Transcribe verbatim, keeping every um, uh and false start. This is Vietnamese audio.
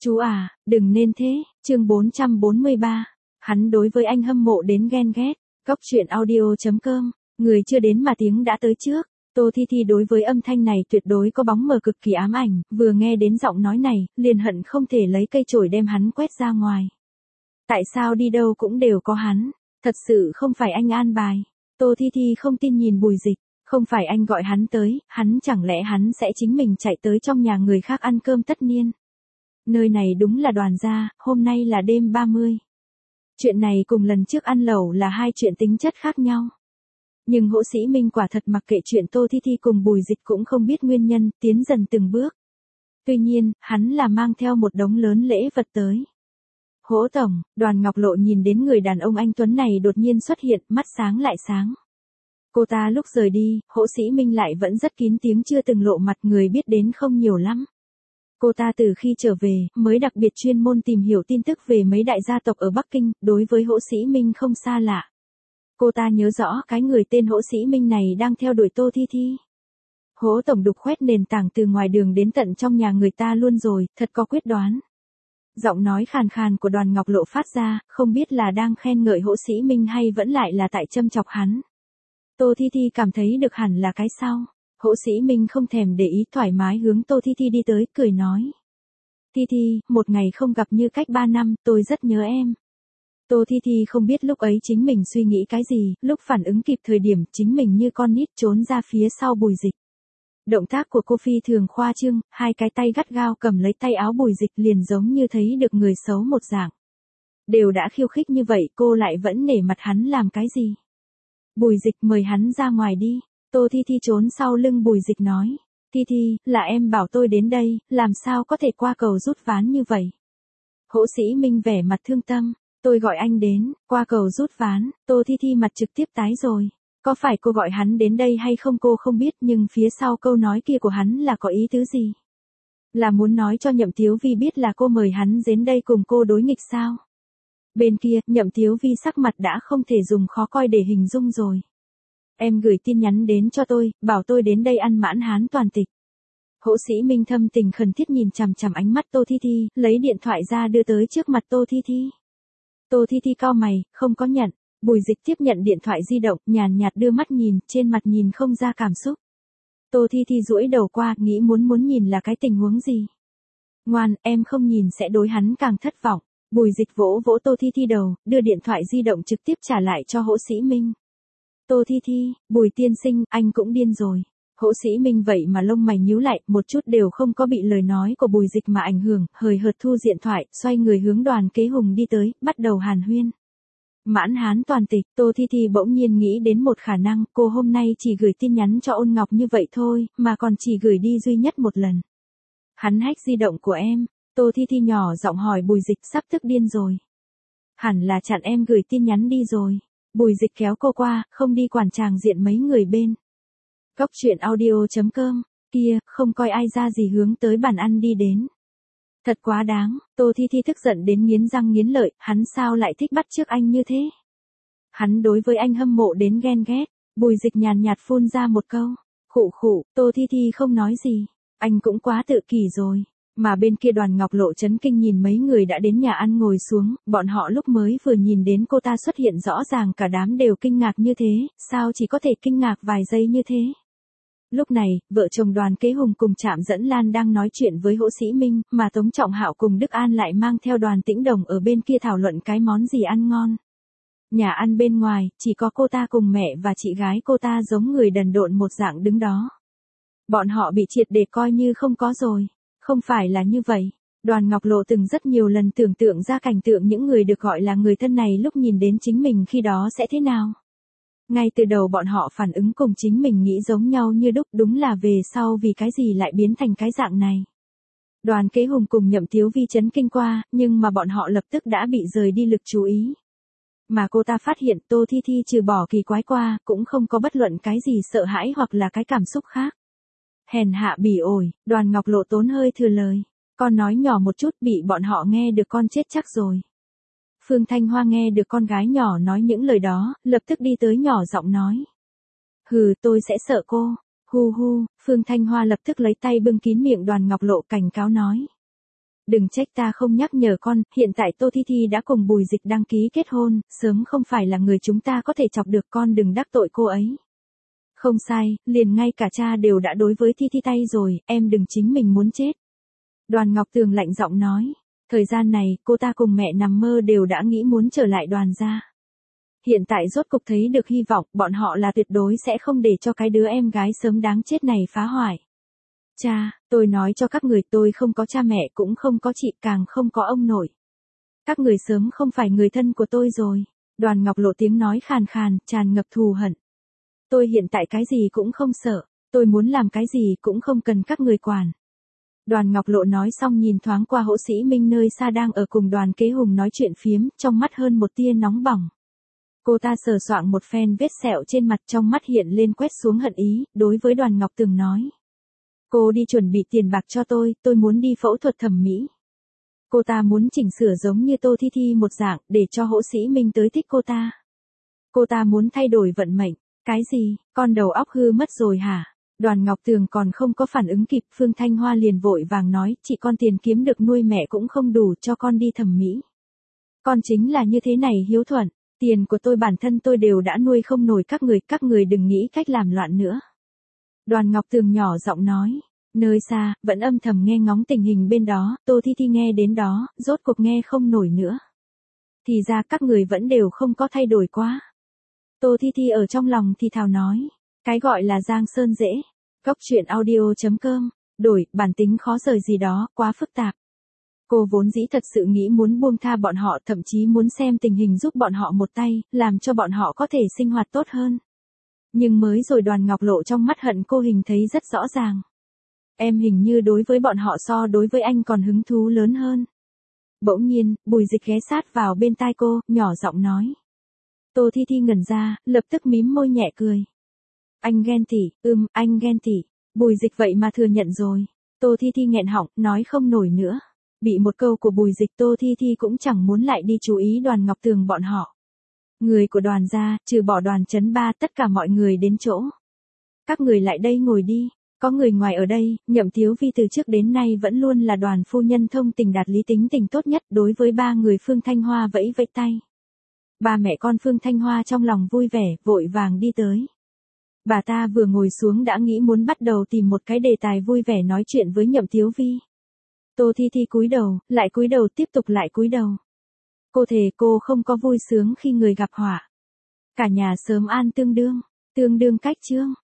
Chú à, đừng nên thế, chương bốn trăm bốn mươi ba. Hắn đối với anh hâm mộ đến ghen ghét. Góc truyện audio chấm com, người chưa đến mà tiếng đã tới trước. Tô Thi Thi đối với âm thanh này tuyệt đối có bóng mờ cực kỳ ám ảnh, vừa nghe đến giọng nói này, liền hận không thể lấy cây chổi đem hắn quét ra ngoài. Tại sao đi đâu cũng đều có hắn, thật sự không phải anh an bài. Tô Thi Thi không tin nhìn Bùi Dịch, không phải anh gọi hắn tới, hắn chẳng lẽ hắn sẽ chính mình chạy tới trong nhà người khác ăn cơm tất niên. Nơi này đúng là Đoàn gia, hôm nay là đêm ba mươi. Chuyện này cùng lần trước ăn lẩu là hai chuyện tính chất khác nhau. Nhưng Hỗ Sĩ Minh quả thật mặc kệ chuyện Tô Thi Thi cùng Bùi Dịch cũng không biết nguyên nhân, tiến dần từng bước. Tuy nhiên, hắn là mang theo một đống lớn lễ vật tới. Hỗ tổng, Đoàn Ngọc Lộ nhìn đến người đàn ông anh tuấn này đột nhiên xuất hiện, mắt sáng lại sáng. Cô ta lúc rời đi, Hỗ Sĩ Minh lại vẫn rất kín tiếng chưa từng lộ mặt, người biết đến không nhiều lắm. Cô ta từ khi trở về, mới đặc biệt chuyên môn tìm hiểu tin tức về mấy đại gia tộc ở Bắc Kinh, đối với Hỗ Sĩ Minh không xa lạ. Cô ta nhớ rõ cái người tên Hỗ Sĩ Minh này đang theo đuổi Tô Thi Thi. Hỗ tổng đục khoét nền tảng từ ngoài đường đến tận trong nhà người ta luôn rồi, thật có quyết đoán. Giọng nói khàn khàn của Đoàn Ngọc Lộ phát ra, không biết là đang khen ngợi Hỗ Sĩ Minh hay vẫn lại là tại châm chọc hắn. Tô Thi Thi cảm thấy được hẳn là cái sau. Hỗ Sĩ Minh không thèm để ý, thoải mái hướng Tô Thi Thi đi tới, cười nói. Thi Thi, một ngày không gặp như cách ba năm, tôi rất nhớ em. Tô Thi Thi không biết lúc ấy chính mình suy nghĩ cái gì, lúc phản ứng kịp thời điểm chính mình như con nít trốn ra phía sau Bùi Dịch. Động tác của cô phi thường khoa trương, hai cái tay gắt gao cầm lấy tay áo Bùi Dịch liền giống như thấy được người xấu một dạng. Đều đã khiêu khích như vậy cô lại vẫn nể mặt hắn làm cái gì? Bùi Dịch mời hắn ra ngoài đi. Tô Thi Thi trốn sau lưng Bùi Dịch nói. Thi Thi, là em bảo tôi đến đây, làm sao có thể qua cầu rút ván như vậy? Hỗ Sĩ Minh vẻ mặt thương tâm. Tôi gọi anh đến, qua cầu rút ván. Tô Thi Thi mặt trực tiếp tái rồi. Có phải cô gọi hắn đến đây hay không cô không biết, nhưng phía sau câu nói kia của hắn là có ý tứ gì? Là muốn nói cho Nhậm Tiếu Vi biết là cô mời hắn đến đây cùng cô đối nghịch sao? Bên kia, Nhậm Tiếu Vi sắc mặt đã không thể dùng khó coi để hình dung rồi. Em gửi tin nhắn đến cho tôi, bảo tôi đến đây ăn mãn hán toàn tịch. Hỗ Sĩ Minh thâm tình khẩn thiết nhìn chằm chằm ánh mắt Tô Thi Thi, lấy điện thoại ra đưa tới trước mặt Tô Thi Thi. Tô Thi Thi cau mày, không có nhận. Bùi Dịch tiếp nhận điện thoại di động, nhàn nhạt đưa mắt nhìn, trên mặt nhìn không ra cảm xúc. Tô Thi Thi duỗi đầu qua, nghĩ muốn muốn nhìn là cái tình huống gì. Ngoan, em không nhìn sẽ đối hắn càng thất vọng. Bùi Dịch vỗ vỗ Tô Thi Thi đầu, đưa điện thoại di động trực tiếp trả lại cho Hỗ Sĩ Minh. Tô Thi Thi, Bùi tiên sinh, anh cũng điên rồi. Hỗ Sĩ Minh vậy mà lông mày nhíu lại, một chút đều không có bị lời nói của Bùi Dịch mà ảnh hưởng, hời hợt thu điện thoại, xoay người hướng Đoàn Kế Hùng đi tới, bắt đầu hàn huyên. Mãn hán toàn tịch, Tô Thi Thi bỗng nhiên nghĩ đến một khả năng, cô hôm nay chỉ gửi tin nhắn cho Ôn Ngọc như vậy thôi, mà còn chỉ gửi đi duy nhất một lần. Hắn hack di động của em. Tô Thi Thi nhỏ giọng hỏi Bùi Dịch, sắp tức điên rồi. Hẳn là chặn em gửi tin nhắn đi rồi. Bùi Dịch kéo cô qua, không đi quản tràng diện mấy người bên. Góc truyện audio chấm com, kia, không coi ai ra gì hướng tới bàn ăn đi đến. Thật quá đáng, Tô Thi Thi tức giận đến nghiến răng nghiến lợi, hắn sao lại thích bắt chước anh như thế? Hắn đối với anh hâm mộ đến ghen ghét. Bùi Dịch nhàn nhạt phun ra một câu. Khụ khụ, Tô Thi Thi không nói gì. Anh cũng quá tự kỷ rồi. Mà bên kia Đoàn Ngọc Lộ chấn kinh nhìn mấy người đã đến nhà ăn ngồi xuống, bọn họ lúc mới vừa nhìn đến cô ta xuất hiện rõ ràng cả đám đều kinh ngạc như thế, sao chỉ có thể kinh ngạc vài giây như thế. Lúc này, vợ chồng Đoàn Kế Hùng cùng Trạm Dẫn Lan đang nói chuyện với Hỗ Sĩ Minh, mà Tống Trọng Hạo cùng Đức An lại mang theo Đoàn Tĩnh Đồng ở bên kia thảo luận cái món gì ăn ngon. Nhà ăn bên ngoài, chỉ có cô ta cùng mẹ và chị gái cô ta giống người đần độn một dạng đứng đó. Bọn họ bị triệt để coi như không có rồi. Không phải là như vậy. Đoàn Ngọc Lộ từng rất nhiều lần tưởng tượng ra cảnh tượng những người được gọi là người thân này lúc nhìn đến chính mình khi đó sẽ thế nào. Ngay từ đầu bọn họ phản ứng cùng chính mình nghĩ giống nhau như đúc, đúng là về sau vì cái gì lại biến thành cái dạng này. Đoàn Kế Hùng cùng Nhậm Tiếu Vi chấn kinh qua, nhưng mà bọn họ lập tức đã bị rời đi lực chú ý. Mà cô ta phát hiện Tô Thi Thi trừ bỏ kỳ quái qua, cũng không có bất luận cái gì sợ hãi hoặc là cái cảm xúc khác. Hèn hạ bỉ ổi, Đoàn Ngọc Lộ tốn hơi thừa lời. Con nói nhỏ một chút bị bọn họ nghe được con chết chắc rồi. Phương Thanh Hoa nghe được con gái nhỏ nói những lời đó, lập tức đi tới nhỏ giọng nói. Hừ, tôi sẽ sợ cô. Hu hu, Phương Thanh Hoa lập tức lấy tay bưng kín miệng Đoàn Ngọc Lộ cảnh cáo nói. Đừng trách ta không nhắc nhở con, hiện tại Tô Thi Thi đã cùng Bùi Dịch đăng ký kết hôn, sớm không phải là người chúng ta có thể chọc được, con đừng đắc tội cô ấy. Không sai, liền ngay cả cha đều đã đối với Thi Thi tay rồi, em đừng chính mình muốn chết. Đoàn Ngọc Tường lạnh giọng nói, thời gian này, cô ta cùng mẹ nằm mơ đều đã nghĩ muốn trở lại Đoàn gia. Hiện tại rốt cục thấy được hy vọng, bọn họ là tuyệt đối sẽ không để cho cái đứa em gái sớm đáng chết này phá hoại. Cha, tôi nói cho các người, tôi không có cha mẹ, cũng không có chị, càng không có ông nội. Các người sớm không phải người thân của tôi rồi. Đoàn Ngọc Lộ tiếng nói khàn khàn, tràn ngập thù hận. Tôi hiện tại cái gì cũng không sợ, tôi muốn làm cái gì cũng không cần các người quản. Đoàn Ngọc Lộ nói xong nhìn thoáng qua Hỗ Sĩ Minh nơi xa đang ở cùng Đoàn Kế Hùng nói chuyện phiếm, trong mắt hơn một tia nóng bỏng. Cô ta sờ soạng một phen vết sẹo trên mặt, trong mắt hiện lên quét xuống hận ý, đối với Đoàn Ngọc Tường nói. Cô đi chuẩn bị tiền bạc cho tôi, tôi muốn đi phẫu thuật thẩm mỹ. Cô ta muốn chỉnh sửa giống như Tô Thi Thi một dạng, để cho Hỗ Sĩ Minh tới thích cô ta. Cô ta muốn thay đổi vận mệnh. Cái gì, con đầu óc hư mất rồi hả? Đoàn Ngọc Tường còn không có phản ứng kịp, Phương Thanh Hoa liền vội vàng nói, chị con tiền kiếm được nuôi mẹ cũng không đủ, cho con đi thẩm mỹ. Con chính là như thế này hiếu thuận, tiền của tôi bản thân tôi đều đã nuôi không nổi các người, các người đừng nghĩ cách làm loạn nữa. Đoàn Ngọc Tường nhỏ giọng nói, nơi xa, vẫn âm thầm nghe ngóng tình hình bên đó, Tô Thi Thi nghe đến đó, rốt cuộc nghe không nổi nữa. Thì ra các người vẫn đều không có thay đổi quá. Tô Thi Thi ở trong lòng thì thào nói, cái gọi là Giang Sơn dễ, góc truyện audio chấm com, đổi, bản tính khó rời gì đó, quá phức tạp. Cô vốn dĩ thật sự nghĩ muốn buông tha bọn họ, thậm chí muốn xem tình hình giúp bọn họ một tay, làm cho bọn họ có thể sinh hoạt tốt hơn. Nhưng mới rồi Đoàn Ngọc Lộ trong mắt hận cô hình thấy rất rõ ràng. Em hình như đối với bọn họ so đối với anh còn hứng thú lớn hơn. Bỗng nhiên, Bùi Dịch ghé sát vào bên tai cô, nhỏ giọng nói. Tô Thi Thi ngẩn ra, lập tức mím môi nhẹ cười. Anh ghen tỉ, ưm, anh ghen tỉ. Bùi Dịch vậy mà thừa nhận rồi. Tô Thi Thi nghẹn họng, nói không nổi nữa. Bị một câu của Bùi Dịch, Tô Thi Thi cũng chẳng muốn lại đi chú ý Đoàn Ngọc Tường bọn họ. Người của Đoàn gia, trừ bỏ Đoàn Chấn Ba, tất cả mọi người đến chỗ. Các người lại đây ngồi đi. Có người ngoài ở đây, Nhậm Thiếu Vi từ trước đến nay vẫn luôn là Đoàn phu nhân thông tình đạt lý, tính tình tốt nhất, đối với ba người Phương Thanh Hoa vẫy vẫy tay. Ba mẹ con Phương Thanh Hoa trong lòng vui vẻ, vội vàng đi tới. Bà ta vừa ngồi xuống đã nghĩ muốn bắt đầu tìm một cái đề tài vui vẻ nói chuyện với Nhậm Thiếu Vi. Tô Thi Thi cúi đầu, lại cúi đầu, tiếp tục lại cúi đầu. Cô thề cô không có vui sướng khi người gặp họa. Cả nhà sớm an tương đương, tương đương cách chương.